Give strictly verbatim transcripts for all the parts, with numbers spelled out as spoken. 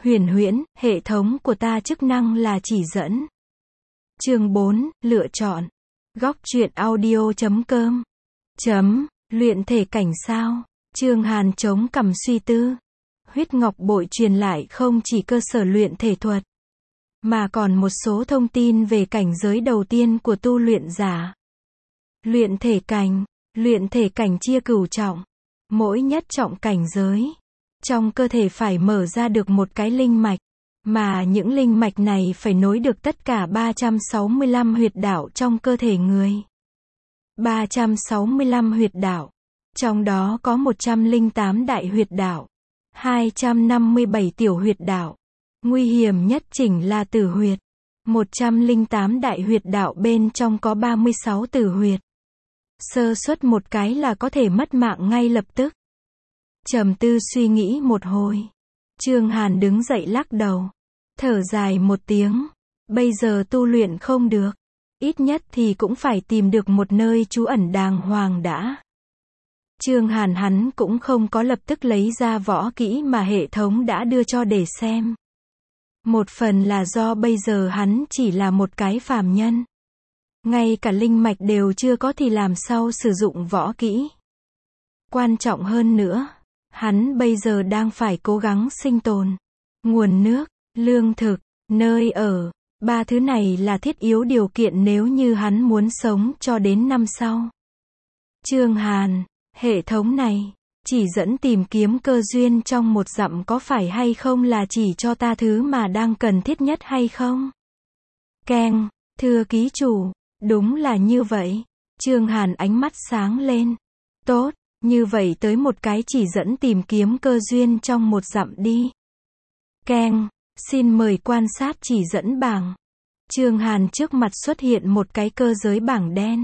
Huyền huyễn, hệ thống của ta chức năng là chỉ dẫn. Chương bốn, lựa chọn. Góc truyện audio chấm com. Chấm, luyện thể cảnh sao? Trương Hàn chống cằm suy tư. Huyết ngọc bội truyền lại không chỉ cơ sở luyện thể thuật, mà còn một số thông tin về cảnh giới đầu tiên của tu luyện giả. Luyện thể cảnh. Luyện thể cảnh chia cửu trọng. Mỗi nhất trọng cảnh giới, trong cơ thể phải mở ra được một cái linh mạch, mà những linh mạch này phải nối được tất cả ba trăm sáu mươi lăm huyệt đạo trong cơ thể người. ba trăm sáu mươi lăm huyệt đạo, trong đó có một trăm lẻ tám đại huyệt đạo, hai trăm năm mươi bảy tiểu huyệt đạo. Nguy hiểm nhất chính là tử huyệt. một trăm lẻ tám đại huyệt đạo bên trong có ba mươi sáu tử huyệt. Sơ suất một cái là có thể mất mạng ngay lập tức. Trầm tư suy nghĩ một hồi, Trương Hàn đứng dậy lắc đầu, thở dài một tiếng. Bây giờ tu luyện không được, ít nhất thì cũng phải tìm được một nơi trú ẩn đàng hoàng đã. Trương Hàn hắn cũng không có lập tức lấy ra võ kỹ mà hệ thống đã đưa cho để xem. Một phần là do bây giờ hắn chỉ là một cái phàm nhân, ngay cả linh mạch đều chưa có thì làm sao sử dụng võ kỹ. Quan trọng hơn nữa, hắn bây giờ đang phải cố gắng sinh tồn. Nguồn nước, lương thực, nơi ở, ba thứ này là thiết yếu điều kiện nếu như hắn muốn sống cho đến năm sau. Trương Hàn, hệ thống này chỉ dẫn tìm kiếm cơ duyên trong một dặm có phải hay không là chỉ cho ta thứ mà đang cần thiết nhất hay không? Keng, thưa ký chủ, đúng là như vậy. Trương Hàn ánh mắt sáng lên. Tốt, như vậy tới một cái chỉ dẫn tìm kiếm cơ duyên trong một dặm đi. Keng, xin mời quan sát chỉ dẫn bảng. Trương Hàn trước mặt xuất hiện một cái cơ giới bảng đen.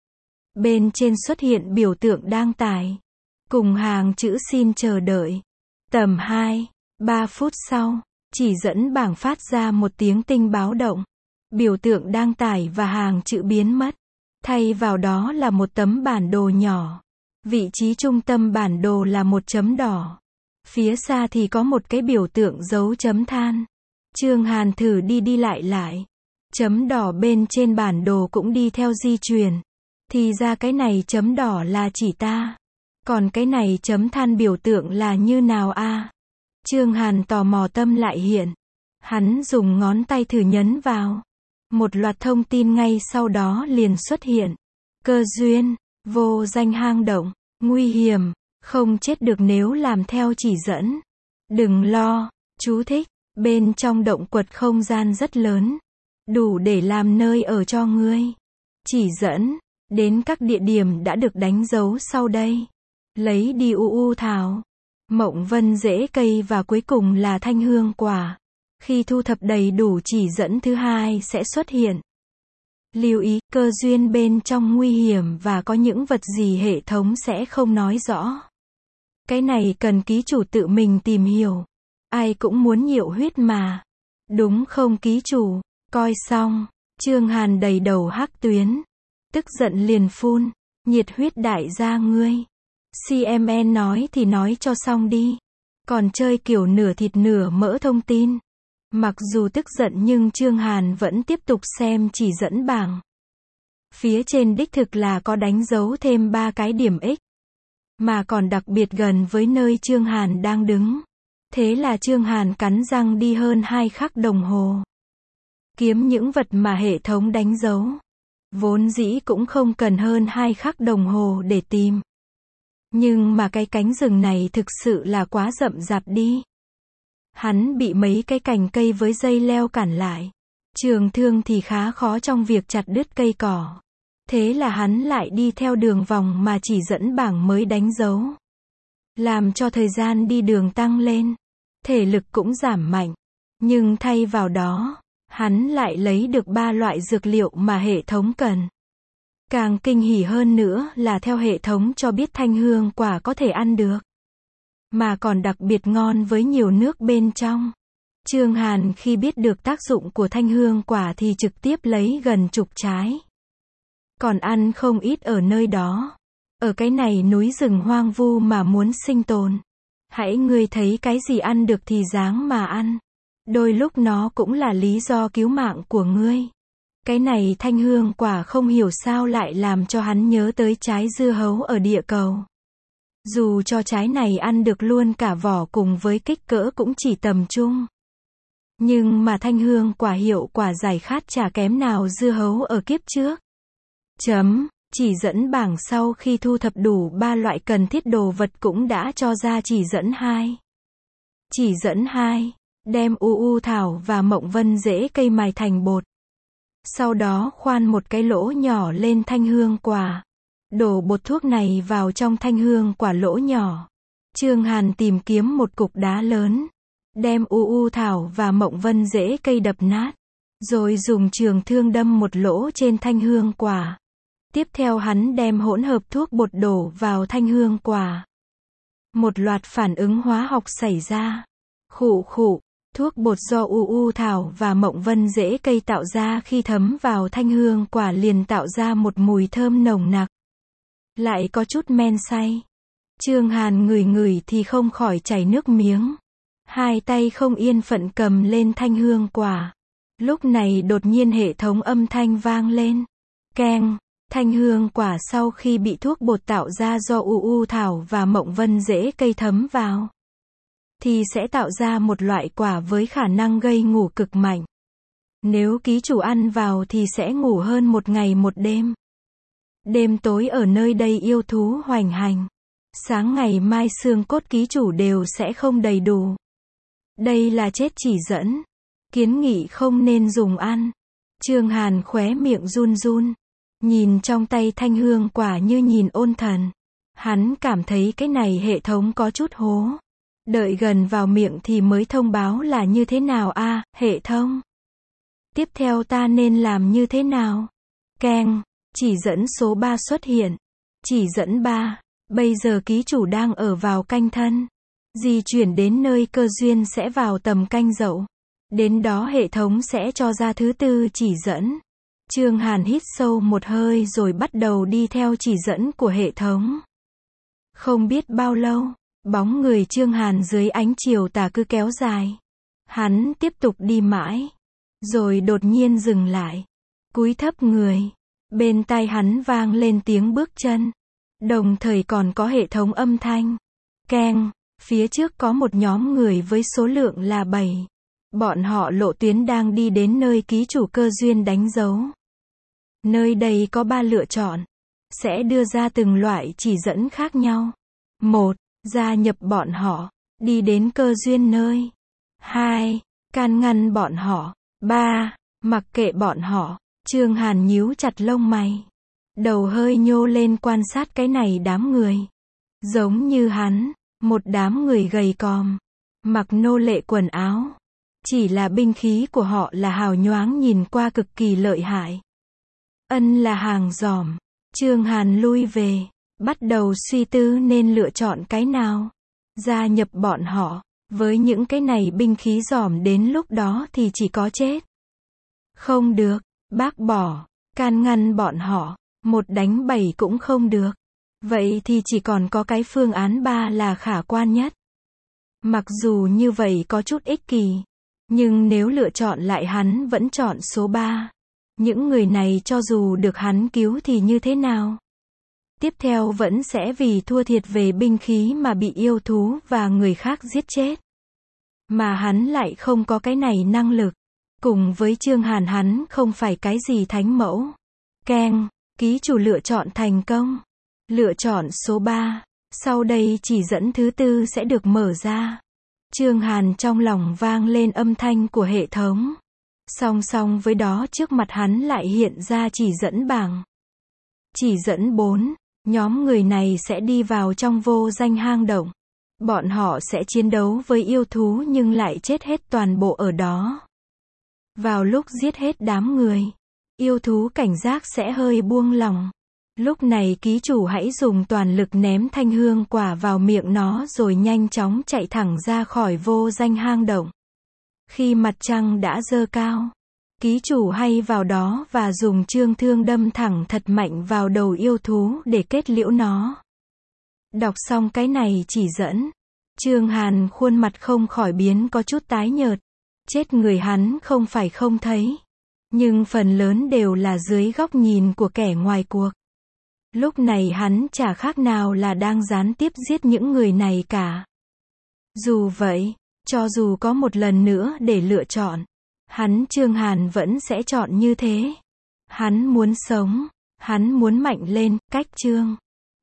Bên trên xuất hiện biểu tượng đang tải, cùng hàng chữ xin chờ đợi. Tầm hai, ba phút sau, chỉ dẫn bảng phát ra một tiếng tinh báo động. Biểu tượng đang tải và hàng chữ biến mất. Thay vào đó là một tấm bản đồ nhỏ. Vị trí trung tâm bản đồ là một chấm đỏ. Phía xa thì có một cái biểu tượng dấu chấm than. Trương Hàn thử đi đi lại lại. Chấm đỏ bên trên bản đồ cũng đi theo di chuyển. Thì ra cái này chấm đỏ là chỉ ta. Còn cái này chấm than biểu tượng là như nào a? À? Trương Hàn tò mò tâm lại hiện. Hắn dùng ngón tay thử nhấn vào. Một loạt thông tin ngay sau đó liền xuất hiện. Cơ duyên, vô danh hang động, nguy hiểm, không chết được nếu làm theo chỉ dẫn. Đừng lo, chú thích, bên trong động quật không gian rất lớn, đủ để làm nơi ở cho ngươi. Chỉ dẫn, đến các địa điểm đã được đánh dấu sau đây. Lấy đi u u thảo, mộng vân rễ cây và cuối cùng là thanh hương quả. Khi thu thập đầy đủ chỉ dẫn thứ hai sẽ xuất hiện. Lưu ý, cơ duyên bên trong nguy hiểm và có những vật gì hệ thống sẽ không nói rõ. Cái này cần ký chủ tự mình tìm hiểu. Ai cũng muốn nhiệu huyết mà. Đúng không ký chủ? Coi xong, Trương Hàn đầy đầu hắc tuyến. Tức giận liền phun. Nhiệt huyết đại gia ngươi. xê em en nói thì nói cho xong đi. Còn chơi kiểu nửa thịt nửa mỡ thông tin. Mặc dù tức giận nhưng Trương Hàn vẫn tiếp tục xem chỉ dẫn bảng. Phía trên đích thực là có đánh dấu thêm ba cái điểm X. Mà còn đặc biệt gần với nơi Trương Hàn đang đứng. Thế là Trương Hàn cắn răng đi hơn hai khắc đồng hồ. Kiếm những vật mà hệ thống đánh dấu. Vốn dĩ cũng không cần hơn hai khắc đồng hồ để tìm. Nhưng mà cái cánh rừng này thực sự là quá rậm rạp đi. Hắn bị mấy cái cành cây với dây leo cản lại. Trường thương thì khá khó trong việc chặt đứt cây cỏ. Thế là hắn lại đi theo đường vòng mà chỉ dẫn bảng mới đánh dấu. Làm cho thời gian đi đường tăng lên. Thể lực cũng giảm mạnh. Nhưng thay vào đó, hắn lại lấy được ba loại dược liệu mà hệ thống cần. Càng kinh hỉ hơn nữa là theo hệ thống cho biết thanh hương quả có thể ăn được. Mà còn đặc biệt ngon với nhiều nước bên trong. Trương Hàn khi biết được tác dụng của thanh hương quả thì trực tiếp lấy gần chục trái. Còn ăn không ít ở nơi đó. Ở cái này núi rừng hoang vu mà muốn sinh tồn. Hãy ngươi thấy cái gì ăn được thì dáng mà ăn. Đôi lúc nó cũng là lý do cứu mạng của ngươi. Cái này thanh hương quả không hiểu sao lại làm cho hắn nhớ tới trái dưa hấu ở địa cầu. Dù cho trái này ăn được luôn cả vỏ cùng với kích cỡ cũng chỉ tầm trung. Nhưng mà thanh hương quả hiệu quả giải khát chả kém nào dưa hấu ở kiếp trước. Chấm, chỉ dẫn bảng sau khi thu thập đủ ba loại cần thiết đồ vật cũng đã cho ra chỉ dẫn hai. Chỉ dẫn hai, đem u u thảo và mộng vân rễ cây mài thành bột. Sau đó khoan một cái lỗ nhỏ lên thanh hương quả. Đổ bột thuốc này vào trong thanh hương quả lỗ nhỏ. Trương Hàn tìm kiếm một cục đá lớn. Đem u u thảo và mộng vân rễ cây đập nát. Rồi dùng trường thương đâm một lỗ trên thanh hương quả. Tiếp theo hắn đem hỗn hợp thuốc bột đổ vào thanh hương quả. Một loạt phản ứng hóa học xảy ra. Khụ khụ, thuốc bột do u u thảo và mộng vân rễ cây tạo ra khi thấm vào thanh hương quả liền tạo ra một mùi thơm nồng nặc. Lại có chút men say. Trương Hàn ngửi ngửi thì không khỏi chảy nước miếng. Hai tay không yên phận cầm lên thanh hương quả. Lúc này đột nhiên hệ thống âm thanh vang lên. Keng, thanh hương quả sau khi bị thuốc bột tạo ra do u u thảo và mộng vân rễ cây thấm vào, thì sẽ tạo ra một loại quả với khả năng gây ngủ cực mạnh. Nếu ký chủ ăn vào thì sẽ ngủ hơn một ngày một đêm. Đêm tối ở nơi đây yêu thú hoành hành. Sáng ngày mai xương cốt ký chủ đều sẽ không đầy đủ. Đây là chết chỉ dẫn. Kiến nghị không nên dùng ăn. Trương Hàn khóe miệng run run. Nhìn trong tay thanh hương quả như nhìn ôn thần. Hắn cảm thấy cái này hệ thống có chút hố. Đợi gần vào miệng thì mới thông báo là như thế nào a à, hệ thống. Tiếp theo ta nên làm như thế nào? Keng, chỉ dẫn số ba xuất hiện. Chỉ dẫn ba, bây giờ ký chủ đang ở vào canh thân. Di chuyển đến nơi cơ duyên sẽ vào tầm canh dậu. Đến đó hệ thống sẽ cho ra thứ tư chỉ dẫn. Trương Hàn hít sâu một hơi rồi bắt đầu đi theo chỉ dẫn của hệ thống. Không biết bao lâu, bóng người Trương Hàn dưới ánh chiều tà cứ kéo dài. Hắn tiếp tục đi mãi. Rồi đột nhiên dừng lại. Cúi thấp người. Bên tai hắn vang lên tiếng bước chân. Đồng thời còn có hệ thống âm thanh. Keng, phía trước có một nhóm người với số lượng là bảy. Bọn họ lộ tuyến đang đi đến nơi ký chủ cơ duyên đánh dấu. Nơi đây có ba lựa chọn. Sẽ đưa ra từng loại chỉ dẫn khác nhau. một. Gia nhập bọn họ. Đi đến cơ duyên nơi. hai. Can ngăn bọn họ. ba. Mặc kệ bọn họ. Trương Hàn nhíu chặt lông mày. Đầu hơi nhô lên quan sát cái này đám người. Giống như hắn. Một đám người gầy còm. Mặc nô lệ quần áo. Chỉ là binh khí của họ là hào nhoáng nhìn qua cực kỳ lợi hại. Ân là hàng giỏm. Trương Hàn lui về. Bắt đầu suy tư nên lựa chọn cái nào. Gia nhập bọn họ. Với những cái này binh khí giỏm đến lúc đó thì chỉ có chết. Không được. Bác bỏ. Can ngăn bọn họ. Một đánh bảy cũng không được. Vậy thì chỉ còn có cái phương án ba là khả quan nhất. Mặc dù như vậy có chút ích kỷ. Nhưng nếu lựa chọn lại hắn vẫn chọn số ba. Những người này cho dù được hắn cứu thì như thế nào? Tiếp theo vẫn sẽ vì thua thiệt về binh khí mà bị yêu thú và người khác giết chết. Mà hắn lại không có cái này năng lực. Cùng với Trương Hàn hắn không phải cái gì thánh mẫu. Keng, ký chủ lựa chọn thành công. Lựa chọn số ba. Sau đây chỉ dẫn thứ tư sẽ được mở ra. Trương Hàn trong lòng vang lên âm thanh của hệ thống. Song song với đó trước mặt hắn lại hiện ra chỉ dẫn bảng. Chỉ dẫn bốn. Nhóm người này sẽ đi vào trong vô danh hang động. Bọn họ sẽ chiến đấu với yêu thú nhưng lại chết hết toàn bộ ở đó. Vào lúc giết hết đám người, yêu thú cảnh giác sẽ hơi buông lỏng. Lúc này ký chủ hãy dùng toàn lực ném thanh hương quả vào miệng nó rồi nhanh chóng chạy thẳng ra khỏi vô danh hang động. Khi mặt trăng đã dơ cao, ký chủ hay vào đó và dùng trương thương đâm thẳng thật mạnh vào đầu yêu thú để kết liễu nó. Đọc xong cái này chỉ dẫn, Trương Hàn khuôn mặt không khỏi biến có chút tái nhợt. Chết người hắn không phải không thấy. Nhưng phần lớn đều là dưới góc nhìn của kẻ ngoài cuộc. Lúc này hắn chả khác nào là đang gián tiếp giết những người này cả. Dù vậy, cho dù có một lần nữa để lựa chọn, hắn Trương Hàn vẫn sẽ chọn như thế. Hắn muốn sống, hắn muốn mạnh lên, cách Trương